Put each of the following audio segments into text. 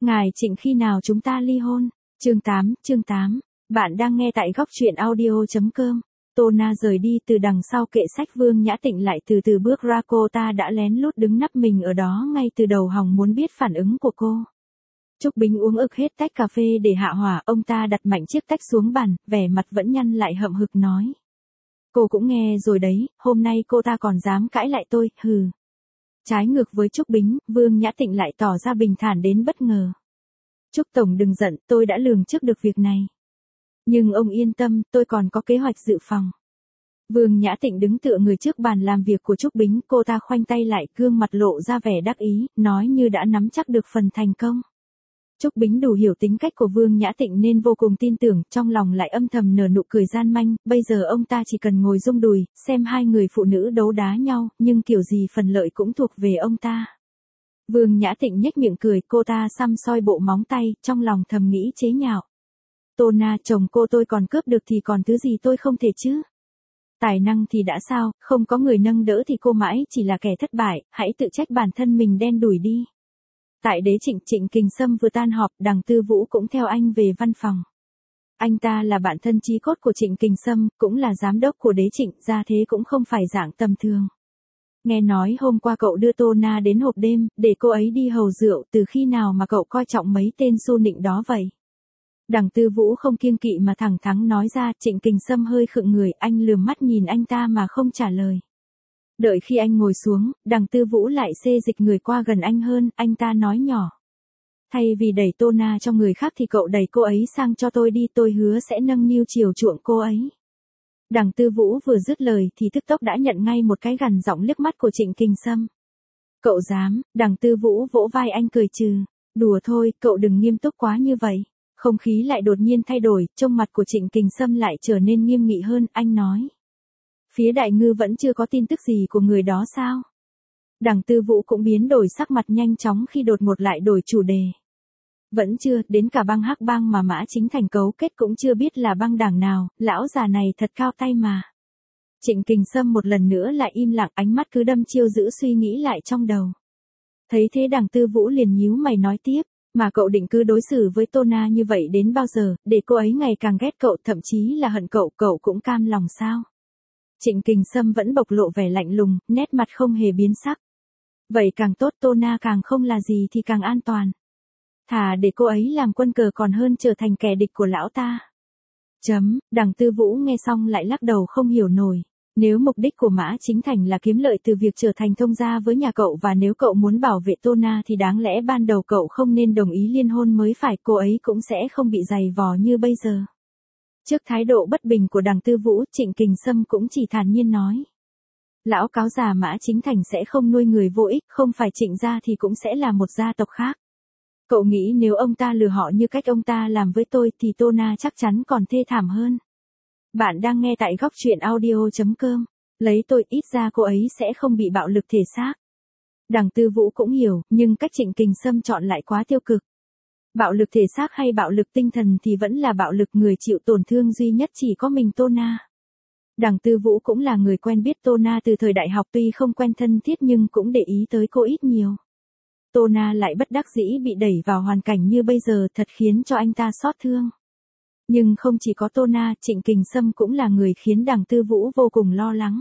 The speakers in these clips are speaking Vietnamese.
Ngài Trịnh khi nào chúng ta ly hôn? Chương 8. Bạn đang nghe tại góc truyện audio.com. Tô Na rời đi từ đằng sau kệ sách, Vương Nhã Tịnh lại từ từ bước ra, cô ta đã lén lút đứng nắp mình ở đó ngay từ đầu, hòng muốn biết phản ứng của cô. Trúc Bính uống ực hết tách cà phê để hạ hỏa, ông ta đặt mạnh chiếc tách xuống bàn, vẻ mặt vẫn nhăn lại hậm hực nói. Cô cũng nghe rồi đấy, hôm nay cô ta còn dám cãi lại tôi, hừ. Trái ngược với Trúc Bính, Vương Nhã Tịnh lại tỏ ra bình thản đến bất ngờ. Trúc Tổng đừng giận, tôi đã lường trước được việc này. Nhưng ông yên tâm, tôi còn có kế hoạch dự phòng. Vương Nhã Tịnh đứng tựa người trước bàn làm việc của Trúc Bính, cô ta khoanh tay lại, gương mặt lộ ra vẻ đắc ý, nói như đã nắm chắc được phần thành công. Trúc Bính đủ hiểu tính cách của Vương Nhã Tịnh nên vô cùng tin tưởng, trong lòng lại âm thầm nở nụ cười gian manh, bây giờ ông ta chỉ cần ngồi rung đùi, xem hai người phụ nữ đấu đá nhau, nhưng kiểu gì phần lợi cũng thuộc về ông ta. Vương Nhã Tịnh nhếch miệng cười, cô ta săm soi bộ móng tay, trong lòng thầm nghĩ chế nhạo. Tô Na, chồng cô tôi còn cướp được thì còn thứ gì tôi không thể chứ? Tài năng thì đã sao, không có người nâng đỡ thì cô mãi chỉ là kẻ thất bại, hãy tự trách bản thân mình đen đủi đi. Tại Đế Trịnh, Trịnh Kình Sâm vừa tan họp, Đằng Tư Vũ cũng theo anh về văn phòng. Anh ta là bạn thân chí cốt của Trịnh Kình Sâm, cũng là giám đốc của Đế Trịnh, ra thế cũng không phải dạng tầm thường. Nghe nói hôm qua cậu đưa Tô Na đến hộp đêm, để cô ấy đi hầu rượu, từ khi nào mà cậu coi trọng mấy tên xu nịnh đó vậy? Đằng Tư Vũ không kiêng kỵ mà thẳng thắn nói ra. Trịnh Kình Sâm hơi khựng người, anh lườm mắt nhìn anh ta mà không trả lời. Đợi khi anh ngồi xuống, Đằng Tư Vũ lại xê dịch người qua gần anh hơn, anh ta nói nhỏ. Thay vì đẩy Tô Na cho người khác thì cậu đẩy cô ấy sang cho tôi đi, tôi hứa sẽ nâng niu chiều chuộng cô ấy. Đằng Tư Vũ vừa dứt lời thì tức tốc đã nhận ngay một cái gằn giọng liếc mắt của Trịnh Kình Sâm. Cậu dám? Đằng Tư Vũ vỗ vai anh cười trừ. Đùa thôi, cậu đừng nghiêm túc quá như vậy. Không khí lại đột nhiên thay đổi, trông mặt của Trịnh Kình Sâm lại trở nên nghiêm nghị hơn, anh nói. Phía Đại Ngư vẫn chưa có tin tức gì của người đó sao? Đằng Tư Vũ cũng biến đổi sắc mặt nhanh chóng khi đột ngột lại đổi chủ đề. Vẫn chưa, đến cả băng Hắc Bang mà Mã Chính Thành cấu kết cũng chưa biết là băng đảng nào, lão già này thật cao tay mà. Trịnh Kình Sâm một lần nữa lại im lặng, ánh mắt cứ đâm chiêu giữ suy nghĩ lại trong đầu. Thấy thế Đằng Tư Vũ liền nhíu mày nói tiếp. Mà cậu định cứ đối xử với Tô Na như vậy đến bao giờ, để cô ấy ngày càng ghét cậu, thậm chí là hận cậu, cậu cũng cam lòng sao? Trịnh Kình Sâm vẫn bộc lộ vẻ lạnh lùng, nét mặt không hề biến sắc. Vậy càng tốt, Tô Na càng không là gì thì càng an toàn. Thà để cô ấy làm quân cờ còn hơn trở thành kẻ địch của lão ta. Đằng Tư Vũ nghe xong lại lắc đầu không hiểu nổi. Nếu mục đích của Mã Chính Thành là kiếm lợi từ việc trở thành thông gia với nhà cậu, và nếu cậu muốn bảo vệ Tô Na thì đáng lẽ ban đầu cậu không nên đồng ý liên hôn mới phải, cô ấy cũng sẽ không bị giày vò như bây giờ. Trước thái độ bất bình của Đằng Tư Vũ, Trịnh Kình Sâm cũng chỉ thản nhiên nói. Lão cáo già Mã Chính Thành sẽ không nuôi người vô ích, không phải Trịnh gia thì cũng sẽ là một gia tộc khác. Cậu nghĩ nếu ông ta lừa họ như cách ông ta làm với tôi thì Tô Na chắc chắn còn thê thảm hơn. Bạn đang nghe tại góc truyện audio.com. Lấy tôi, ít ra cô ấy sẽ không bị bạo lực thể xác. Đằng Tư Vũ cũng hiểu, nhưng cách Trịnh Kình Sâm chọn lại quá tiêu cực. Bạo lực thể xác hay bạo lực tinh thần thì vẫn là bạo lực, người chịu tổn thương duy nhất chỉ có mình Tô Na. Đằng Tư Vũ cũng là người quen biết Tô Na từ thời đại học, tuy không quen thân thiết nhưng cũng để ý tới cô ít nhiều. Tô Na lại bất đắc dĩ bị đẩy vào hoàn cảnh như bây giờ, thật khiến cho anh ta xót thương. Nhưng không chỉ có Tô Na, Trịnh Kình Sâm cũng là người khiến Đằng Tư Vũ vô cùng lo lắng.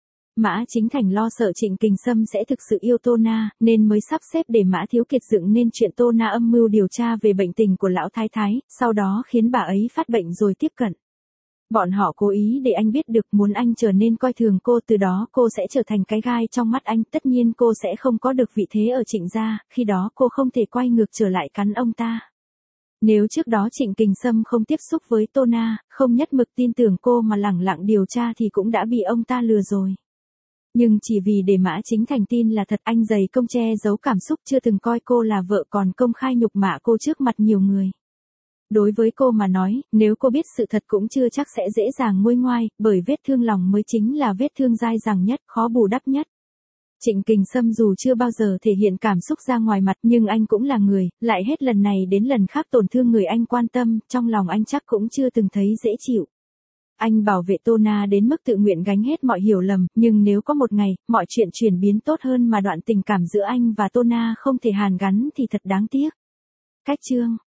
Mã Chính Thành lo sợ Trịnh Kình Sâm sẽ thực sự yêu Tô Na, nên mới sắp xếp để Mã Thiếu Kiệt dựng nên chuyện Tô Na âm mưu điều tra về bệnh tình của lão thái thái, sau đó khiến bà ấy phát bệnh rồi tiếp cận. Bọn họ cố ý để anh biết được, muốn anh trở nên coi thường cô, từ đó cô sẽ trở thành cái gai trong mắt anh, tất nhiên cô sẽ không có được vị thế ở Trịnh gia, khi đó cô không thể quay ngược trở lại cắn ông ta. Nếu trước đó Trịnh Kình Sâm không tiếp xúc với Tô Na, không nhất mực tin tưởng cô mà lẳng lặng điều tra thì cũng đã bị ông ta lừa rồi. Nhưng chỉ vì để Mã Chính Thành tin là thật, anh dày công che giấu cảm xúc, chưa từng coi cô là vợ, còn công khai nhục mạ cô trước mặt nhiều người. Đối với cô mà nói, nếu cô biết sự thật cũng chưa chắc sẽ dễ dàng nguôi ngoai, bởi vết thương lòng mới chính là vết thương dai dẳng nhất, khó bù đắp nhất. Trịnh Kình Sâm dù chưa bao giờ thể hiện cảm xúc ra ngoài mặt, nhưng anh cũng là người, lại hết lần này đến lần khác tổn thương người anh quan tâm, trong lòng anh chắc cũng chưa từng thấy dễ chịu. Anh bảo vệ Tô Na đến mức tự nguyện gánh hết mọi hiểu lầm, nhưng nếu có một ngày, mọi chuyện chuyển biến tốt hơn mà đoạn tình cảm giữa anh và Tô Na không thể hàn gắn thì thật đáng tiếc. Cách chương